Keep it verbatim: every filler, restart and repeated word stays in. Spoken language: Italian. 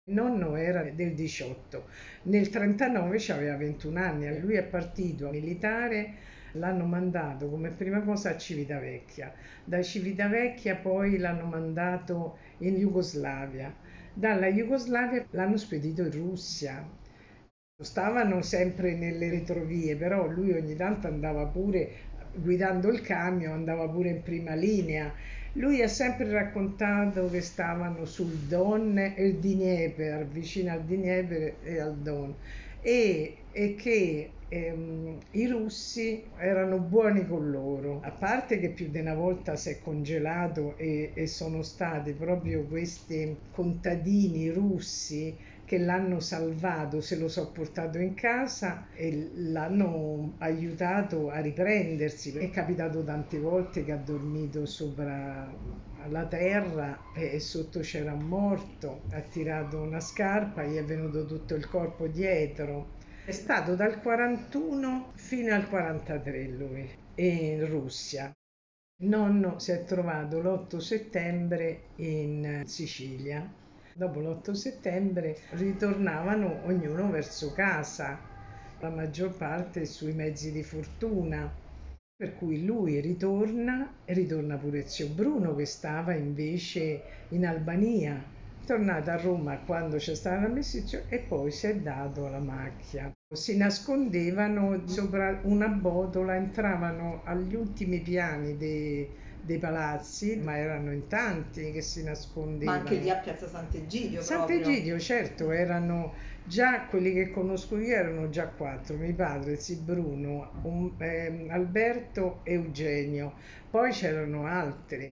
Il nonno era del diciotto, nel trentanove aveva ventuno anni, lui è partito militare, l'hanno mandato come prima cosa a Civitavecchia, da Civitavecchia poi l'hanno mandato in Jugoslavia, dalla Jugoslavia l'hanno spedito in Russia. Stavano sempre nelle retrovie, però lui ogni tanto andava pure, guidando il camion, andava pure in prima linea. Lui ha sempre raccontato che stavano sul Don e il Dnieper, vicino al Dnieper e al Don, e, e che ehm, i russi erano buoni con loro. A parte che più di una volta si è congelato e, e sono stati proprio questi contadini russi che l'hanno salvato, se lo so portato in casa e l'hanno aiutato a riprendersi. È capitato tante volte che ha dormito sopra la terra e sotto c'era un morto, ha tirato una scarpa, gli è venuto tutto il corpo dietro. È stato dal quarantuno fino al quarantatré lui in Russia. Nonno si è trovato l'otto settembre in Sicilia. Dopo l'otto settembre ritornavano ognuno verso casa, la maggior parte sui mezzi di fortuna. Per cui lui ritorna e ritorna pure zio Bruno che stava invece in Albania. È tornato a Roma quando c'è stata la l'armistizio e poi si è dato alla macchia. Si nascondevano sopra una botola, entravano agli ultimi piani dei, dei palazzi, ma erano in tanti che si nascondevano. Ma anche lì a Piazza Sant'Egidio proprio. Sant'Egidio, certo, erano già quelli che conosco io, erano già quattro, mio padre, zio Bruno, un- ehm, Alberto e Eugenio, poi c'erano altri.